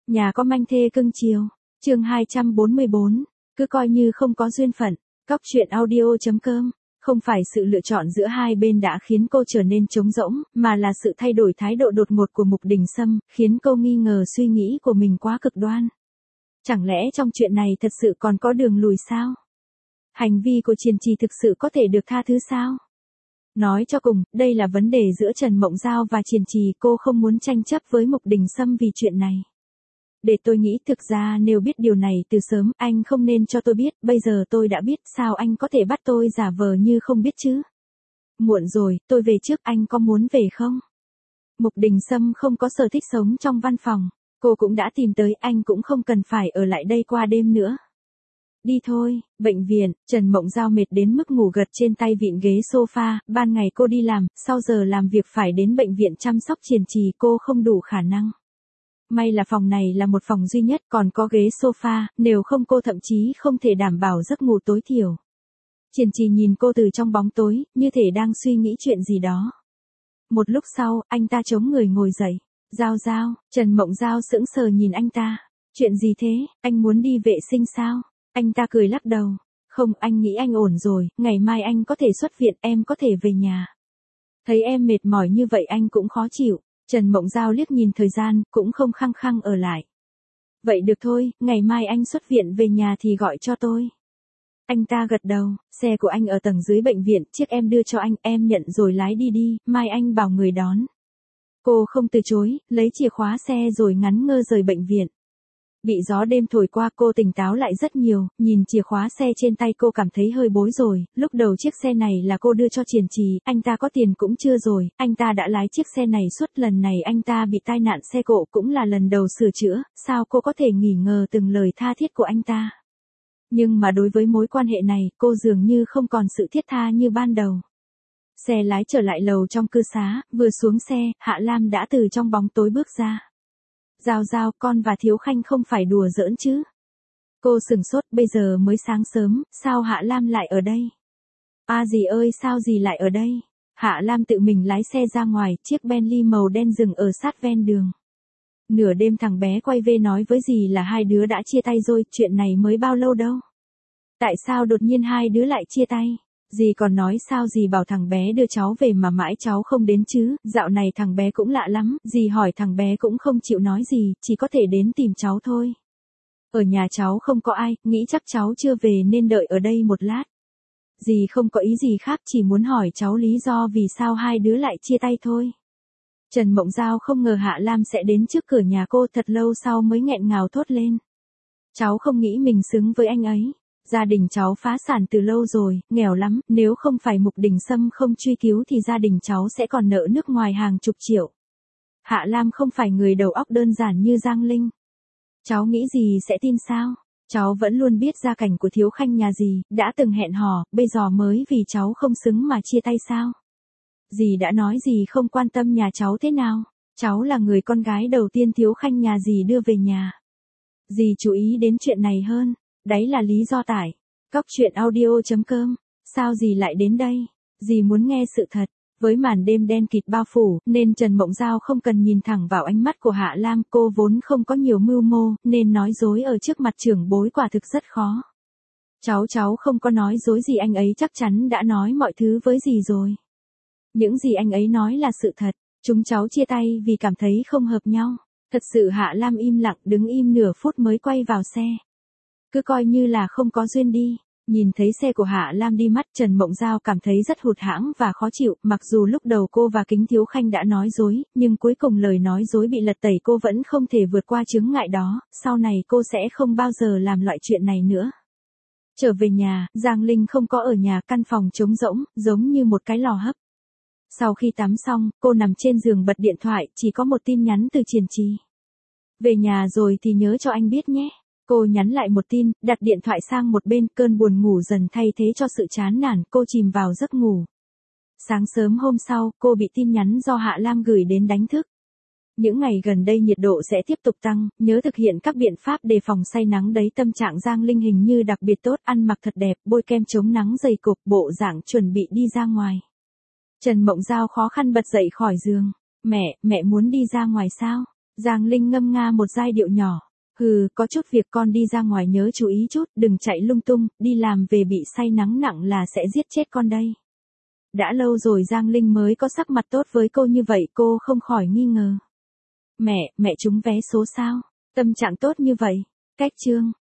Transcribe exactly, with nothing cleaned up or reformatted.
Nhà có manh thê cưng chiều. Chương hai trăm bốn mươi bốn. Cứ coi như không có duyên phận. Cóc truyện audio chấm com. Không phải sự lựa chọn giữa hai bên đã khiến cô trở nên trống rỗng, mà là sự thay đổi thái độ đột ngột của Mục Đình Sâm, khiến cô nghi ngờ suy nghĩ của mình quá cực đoan. Chẳng lẽ trong chuyện này thật sự còn có đường lùi sao? Hành vi của Triền Trì thực sự có thể được tha thứ sao? Nói cho cùng, đây là vấn đề giữa Trần Mộng Giao và Triền Trì, cô không muốn tranh chấp với Mục Đình Sâm vì chuyện này. Để tôi nghĩ, thực ra nếu biết điều này từ sớm, anh không nên cho tôi biết, bây giờ tôi đã biết, sao anh có thể bắt tôi giả vờ như không biết chứ? Muộn rồi, tôi về trước, anh có muốn về không? Mục Đình Sâm không có sở thích sống trong văn phòng, cô cũng đã tìm tới, anh cũng không cần phải ở lại đây qua đêm nữa. Đi thôi. Bệnh viện, Trần Mộng Giao mệt đến mức ngủ gật trên tay vịn ghế sofa, ban ngày cô đi làm, sau giờ làm việc phải đến bệnh viện chăm sóc Triền Trì, cô không đủ khả năng. May là phòng này là một phòng duy nhất, còn có ghế sofa, nếu không cô thậm chí không thể đảm bảo giấc ngủ tối thiểu. Triền Trì nhìn cô từ trong bóng tối, như thể đang suy nghĩ chuyện gì đó. Một lúc sau, anh ta chống người ngồi dậy. Giao Giao, Trần Mộng Giao sững sờ nhìn anh ta. Chuyện gì thế, anh muốn đi vệ sinh sao? Anh ta cười lắc đầu. Không, anh nghĩ anh ổn rồi, ngày mai anh có thể xuất viện, em có thể về nhà. Thấy em mệt mỏi như vậy anh cũng khó chịu. Trần Mộng Giao liếc nhìn thời gian, cũng không khăng khăng ở lại. Vậy được thôi, ngày mai anh xuất viện về nhà thì gọi cho tôi. Anh ta gật đầu, xe của anh ở tầng dưới bệnh viện, chiếc em đưa cho anh, em nhận rồi lái đi đi, mai anh bảo người đón. Cô không từ chối, lấy chìa khóa xe rồi ngắn ngơ rời bệnh viện. Bị gió đêm thổi qua cô tỉnh táo lại rất nhiều, nhìn chìa khóa xe trên tay cô cảm thấy hơi bối rối, lúc đầu chiếc xe này là cô đưa cho Triền Trì, anh ta có tiền cũng chưa rồi, anh ta đã lái chiếc xe này suốt, lần này anh ta bị tai nạn xe cộ cũng là lần đầu sửa chữa, sao cô có thể nghi ngờ từng lời tha thiết của anh ta. Nhưng mà đối với mối quan hệ này, cô dường như không còn sự thiết tha như ban đầu. Xe lái trở lại lầu trong cư xá, vừa xuống xe, Hạ Lam đã từ trong bóng tối bước ra. Giao Giao, con và Thiếu Khanh không phải đùa giỡn chứ? Cô sửng sốt, bây giờ mới sáng sớm, sao Hạ Lam lại ở đây? À dì ơi, sao dì lại ở đây? Hạ Lam tự mình lái xe ra ngoài, chiếc Bentley màu đen dừng ở sát ven đường. Nửa đêm thằng bé quay về nói với dì là hai đứa đã chia tay rồi, chuyện này mới bao lâu đâu? Tại sao đột nhiên hai đứa lại chia tay? Dì còn nói sao dì bảo thằng bé đưa cháu về mà mãi cháu không đến chứ, dạo này thằng bé cũng lạ lắm, dì hỏi thằng bé cũng không chịu nói gì, chỉ có thể đến tìm cháu thôi. Ở nhà cháu không có ai, nghĩ chắc cháu chưa về nên đợi ở đây một lát. Dì không có ý gì khác, chỉ muốn hỏi cháu lý do vì sao hai đứa lại chia tay thôi. Trần Mộng Giao không ngờ Hạ Lam sẽ đến trước cửa nhà cô, thật lâu sau mới nghẹn ngào thốt lên. Cháu không nghĩ mình xứng với anh ấy. Gia đình cháu phá sản từ lâu rồi, nghèo lắm, nếu không phải Mục Đình Sâm không truy cứu thì gia đình cháu sẽ còn nợ nước ngoài hàng chục triệu. Hạ Lam không phải người đầu óc đơn giản như Giang Linh. Cháu nghĩ gì sẽ tin sao? Cháu vẫn luôn biết gia cảnh của Thiếu Khanh nhà dì, đã từng hẹn hò, bây giờ mới vì cháu không xứng mà chia tay sao? Dì đã nói dì không quan tâm nhà cháu thế nào? Cháu là người con gái đầu tiên Thiếu Khanh nhà dì đưa về nhà. Dì chú ý đến chuyện này hơn. Đấy là lý do tải. Cóc truyện audio chấm com. Sao dì lại đến đây? Dì muốn nghe sự thật. Với màn đêm đen kịt bao phủ, nên Trần Mộng Giao không cần nhìn thẳng vào ánh mắt của Hạ Lam, cô vốn không có nhiều mưu mô, nên nói dối ở trước mặt trưởng bối quả thực rất khó. Cháu cháu không có nói dối gì, anh ấy chắc chắn đã nói mọi thứ với dì rồi. Những gì anh ấy nói là sự thật, chúng cháu chia tay vì cảm thấy không hợp nhau. Thật sự Hạ Lam im lặng đứng im nửa phút mới quay vào xe. Cứ coi như là không có duyên đi. Nhìn thấy xe của Hạ Lam đi mất, Trần Mộng Giao cảm thấy rất hụt hẫng và khó chịu, mặc dù lúc đầu cô và Kính Thiếu Khanh đã nói dối, nhưng cuối cùng lời nói dối bị lật tẩy, cô vẫn không thể vượt qua chướng ngại đó, sau này cô sẽ không bao giờ làm loại chuyện này nữa. Trở về nhà, Giang Linh không có ở nhà, căn phòng trống rỗng, giống như một cái lò hấp. Sau khi tắm xong, cô nằm trên giường bật điện thoại, chỉ có một tin nhắn từ Triền Trì. Về nhà rồi thì nhớ cho anh biết nhé. Cô nhắn lại một tin, đặt điện thoại sang một bên, cơn buồn ngủ dần thay thế cho sự chán nản, cô chìm vào giấc ngủ. Sáng sớm hôm sau, cô bị tin nhắn do Hạ Lam gửi đến đánh thức. Những ngày gần đây nhiệt độ sẽ tiếp tục tăng, nhớ thực hiện các biện pháp đề phòng say nắng đấy. Tâm trạng Giang Linh hình như đặc biệt tốt, ăn mặc thật đẹp, bôi kem chống nắng dày cộp, bộ dạng chuẩn bị đi ra ngoài. Trần Mộng Giao khó khăn bật dậy khỏi giường. Mẹ, mẹ muốn đi ra ngoài sao? Giang Linh ngâm nga một giai điệu nhỏ. Hừ, có chút việc con đi ra ngoài nhớ chú ý chút, đừng chạy lung tung, đi làm về bị say nắng nặng là sẽ giết chết con đây. Đã lâu rồi Giang Linh mới có sắc mặt tốt với cô như vậy, cô không khỏi nghi ngờ. Mẹ, mẹ trúng vé số sao? Tâm trạng tốt như vậy. Cách chương.